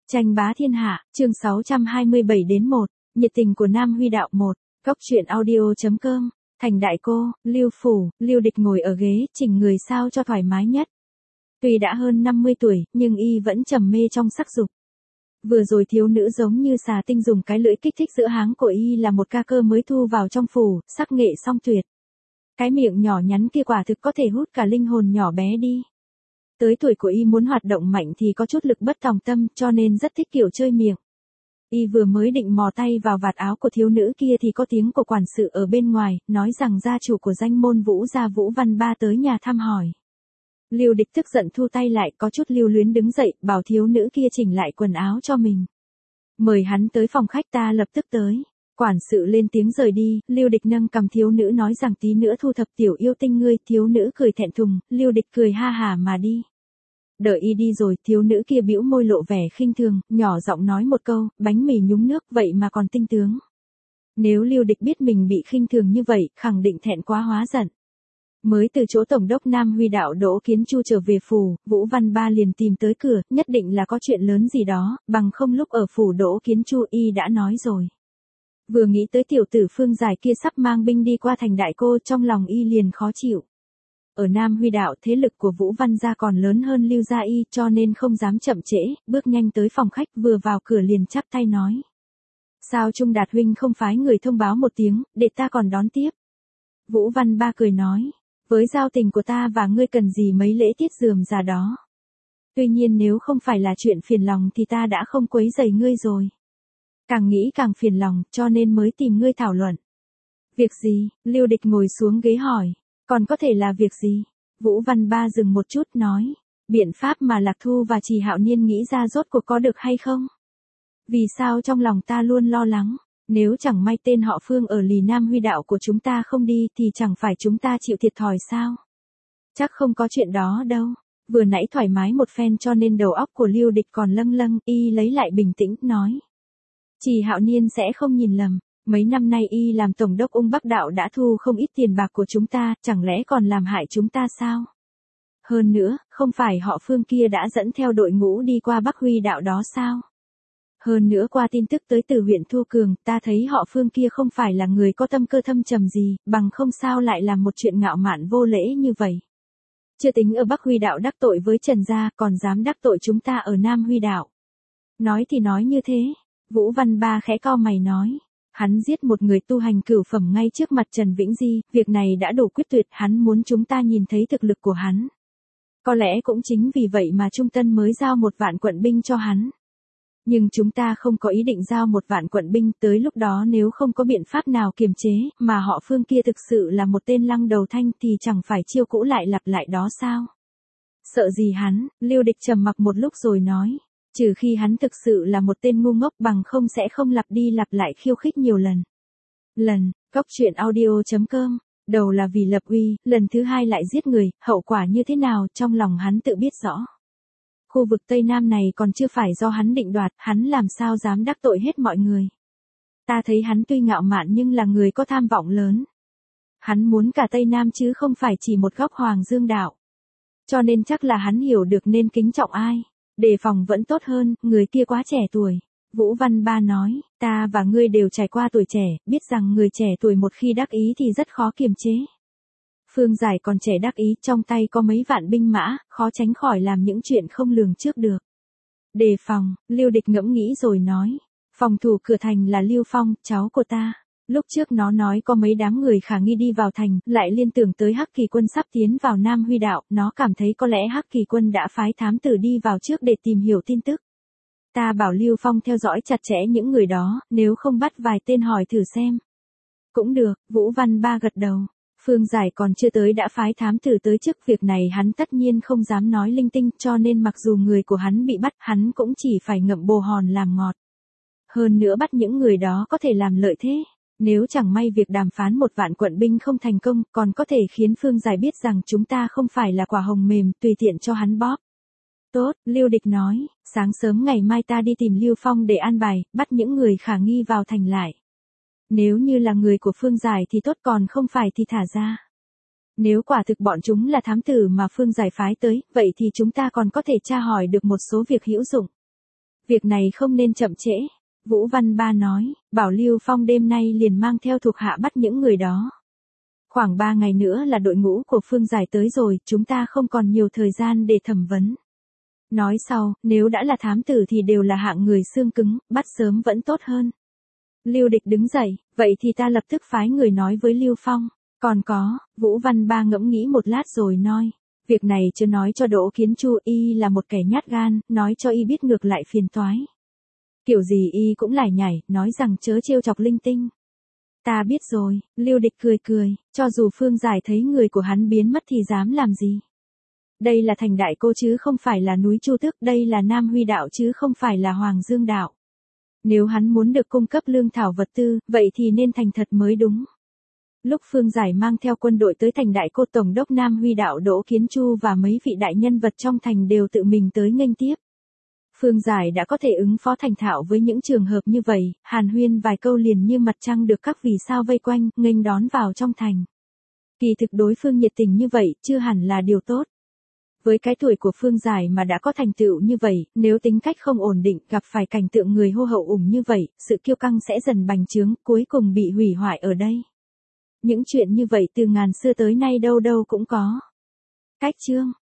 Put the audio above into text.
Tranh bá thiên hạ, chương 627-1, nhiệt tình của Nam Huy Đạo 1, Cóc truyện audio.com, Thành đại cô, Lưu Phủ, Lưu Địch ngồi ở ghế, chỉnh người sao cho thoải mái nhất. Tuy đã hơn 50 tuổi, nhưng y vẫn trầm mê trong sắc dục. Vừa rồi thiếu nữ giống như xà tinh dùng cái lưỡi kích thích giữa háng của y là một ca cơ mới thu vào trong phủ, sắc nghệ song tuyệt. Cái miệng nhỏ nhắn kia quả thực có thể hút cả linh hồn nhỏ bé đi. Tới tuổi của y muốn hoạt động mạnh thì có chút lực bất tòng tâm, cho nên rất thích kiểu chơi miệng. Y vừa mới định mò tay vào vạt áo của thiếu nữ kia thì có tiếng của quản sự ở bên ngoài, nói rằng gia chủ của danh môn Vũ gia Vũ Văn Ba tới nhà thăm hỏi. Lưu Địch tức giận thu tay lại, có chút lưu luyến đứng dậy, bảo thiếu nữ kia chỉnh lại quần áo cho mình. Mời hắn tới phòng khách, ta lập tức tới. Quản sự lên tiếng rời đi, Lưu Địch nâng cầm thiếu nữ nói rằng tí nữa thu thập tiểu yêu tinh ngươi, thiếu nữ cười thẹn thùng, Lưu Địch cười ha hà mà đi. Đợi y đi rồi, thiếu nữ kia bĩu môi lộ vẻ khinh thường, nhỏ giọng nói một câu, bánh mì nhúng nước vậy mà còn tinh tướng. Nếu Lưu Địch biết mình bị khinh thường như vậy, khẳng định thẹn quá hóa giận. Mới từ chỗ tổng đốc Nam Huy Đạo Đỗ Kiến Chu trở về phủ, Vũ Văn Ba liền tìm tới cửa, nhất định là có chuyện lớn gì đó, bằng không lúc ở phủ Đỗ Kiến Chu y đã nói rồi. Vừa nghĩ tới tiểu tử Phương Giải kia sắp mang binh đi qua thành đại cô, trong lòng y liền khó chịu. Ở Nam Huy Đạo thế lực của Vũ Văn gia còn lớn hơn Lưu gia y, cho nên không dám chậm trễ, bước nhanh tới phòng khách, vừa vào cửa liền chắp tay nói. Sao Trung Đạt huynh không phái người thông báo một tiếng, để ta còn đón tiếp. Vũ Văn Ba cười nói, với giao tình của ta và ngươi cần gì mấy lễ tiết rườm rà đó. Tuy nhiên nếu không phải là chuyện phiền lòng thì ta đã không quấy rầy ngươi rồi. Càng nghĩ càng phiền lòng, cho nên mới tìm ngươi thảo luận. Việc gì? Lưu Địch ngồi xuống ghế hỏi. Còn có thể là việc gì? Vũ Văn Ba dừng một chút nói. Biện pháp mà Lạc Thu và Trì Hạo Niên nghĩ ra rốt cuộc có được hay không? Vì sao trong lòng ta luôn lo lắng? Nếu chẳng may tên họ Phương ở lì Nam Huy Đạo của chúng ta không đi thì chẳng phải chúng ta chịu thiệt thòi sao? Chắc không có chuyện đó đâu. Vừa nãy thoải mái một phen cho nên đầu óc của Lưu Địch còn lâng lâng, y lấy lại bình tĩnh, nói. Trì Hạo Niên sẽ không nhìn lầm. Mấy năm nay y làm tổng đốc Ung Bắc Đạo đã thu không ít tiền bạc của chúng ta, chẳng lẽ còn làm hại chúng ta sao? Hơn nữa, không phải họ Phương kia đã dẫn theo đội ngũ đi qua Bắc Huy Đạo đó sao? Hơn nữa qua tin tức tới từ huyện Thu Cường, ta thấy họ Phương kia không phải là người có tâm cơ thâm trầm gì, bằng không sao lại làm một chuyện ngạo mạn vô lễ như vậy. Chưa tính ở Bắc Huy Đạo đắc tội với Trần gia, còn dám đắc tội chúng ta ở Nam Huy Đạo. Nói thì nói như thế, Vũ Văn Ba khẽ cau mày nói. Hắn giết một người tu hành cửu phẩm ngay trước mặt Trần Vĩnh Di, việc này đã đủ quyết tuyệt, hắn muốn chúng ta nhìn thấy thực lực của hắn. Có lẽ cũng chính vì vậy mà Trung Tân mới giao 1 vạn quận binh cho hắn. Nhưng chúng ta không có ý định giao 1 vạn quận binh, tới lúc đó nếu không có biện pháp nào kiềm chế, mà họ Phương kia thực sự là một tên lăng đầu thanh thì chẳng phải chiêu cũ lại lặp lại đó sao? Sợ gì hắn? Lưu Địch trầm mặc một lúc rồi nói. Trừ khi hắn thực sự là một tên ngu ngốc, bằng không sẽ không lặp đi lặp lại khiêu khích nhiều lần. Cóc truyện audio.com, đầu là vì lập uy, lần thứ hai lại giết người, hậu quả như thế nào trong lòng hắn tự biết rõ. Khu vực Tây Nam này còn chưa phải do hắn định đoạt, hắn làm sao dám đắc tội hết mọi người. Ta thấy hắn tuy ngạo mạn nhưng là người có tham vọng lớn. Hắn muốn cả Tây Nam chứ không phải chỉ một góc Hoàng Dương Đạo. Cho nên chắc là hắn hiểu được nên kính trọng ai. Đề phòng vẫn tốt hơn, người kia quá trẻ tuổi. Vũ Văn Ba nói, ta và ngươi đều trải qua tuổi trẻ, biết rằng người trẻ tuổi một khi đắc ý thì rất khó kiềm chế. Phương Giải còn trẻ đắc ý, trong tay có mấy vạn binh mã, khó tránh khỏi làm những chuyện không lường trước được. Đề phòng, Lưu Địch ngẫm nghĩ rồi nói, phòng thủ cửa thành là Lưu Phong, cháu của ta. Lúc trước nó nói có mấy đám người khả nghi đi vào thành, lại liên tưởng tới Hắc Kỳ Quân sắp tiến vào Nam Huy Đạo, nó cảm thấy có lẽ Hắc Kỳ Quân đã phái thám tử đi vào trước để tìm hiểu tin tức. Ta bảo Lưu Phong theo dõi chặt chẽ những người đó, nếu không bắt vài tên hỏi thử xem. Cũng được, Vũ Văn Ba gật đầu. Phương Giải còn chưa tới đã phái thám tử tới trước, việc này hắn tất nhiên không dám nói linh tinh, cho nên mặc dù người của hắn bị bắt, hắn cũng chỉ phải ngậm bồ hòn làm ngọt. Hơn nữa bắt những người đó có thể làm lợi thế. Nếu chẳng may việc đàm phán 1 vạn quận binh không thành công, còn có thể khiến Phương Giải biết rằng chúng ta không phải là quả hồng mềm, tùy tiện cho hắn bóp. Tốt, Lưu Địch nói, sáng sớm ngày mai ta đi tìm Lưu Phong để an bài, bắt những người khả nghi vào thành lại. Nếu như là người của Phương Giải thì tốt, còn không phải thì thả ra. Nếu quả thực bọn chúng là thám tử mà Phương Giải phái tới, vậy thì chúng ta còn có thể tra hỏi được một số việc hữu dụng. Việc này không nên chậm trễ. Vũ Văn Ba nói, bảo Lưu Phong đêm nay liền mang theo thuộc hạ bắt những người đó. Khoảng 3 ngày nữa là đội ngũ của Phương Giải tới rồi, chúng ta không còn nhiều thời gian để thẩm vấn. Nói sau, nếu đã là thám tử thì đều là hạng người xương cứng, bắt sớm vẫn tốt hơn. Lưu Địch đứng dậy, vậy thì ta lập tức phái người nói với Lưu Phong. Còn có, Vũ Văn Ba ngẫm nghĩ một lát rồi nói. Việc này chưa nói cho Đỗ Kiến Chu, y là một kẻ nhát gan, nói cho y biết ngược lại phiền toái. Kiểu gì y cũng lải nhải, nói rằng chớ trêu chọc linh tinh. Ta biết rồi, Lưu Địch cười cười, cho dù Phương Giải thấy người của hắn biến mất thì dám làm gì. Đây là thành Đại Cô chứ không phải là núi Chu Tước, đây là Nam Huy đạo chứ không phải là Hoàng Dương đạo. Nếu hắn muốn được cung cấp lương thảo vật tư, vậy thì nên thành thật mới đúng. Lúc Phương Giải mang theo quân đội tới thành Đại Cô, Tổng đốc Nam Huy đạo Đỗ Kiến Chu và mấy vị đại nhân vật trong thành đều tự mình tới nghênh tiếp. Phương Giải đã có thể ứng phó thành thạo với những trường hợp như vậy, hàn huyên vài câu liền như mặt trăng được các vì sao vây quanh, nghênh đón vào trong thành. Kỳ thực đối phương nhiệt tình như vậy, chưa hẳn là điều tốt. Với cái tuổi của Phương Giải mà đã có thành tựu như vậy, nếu tính cách không ổn định, gặp phải cảnh tượng người hô hậu ủng như vậy, sự kiêu căng sẽ dần bành trướng, cuối cùng bị hủy hoại ở đây. Những chuyện như vậy từ ngàn xưa tới nay đâu đâu cũng có. Cách chương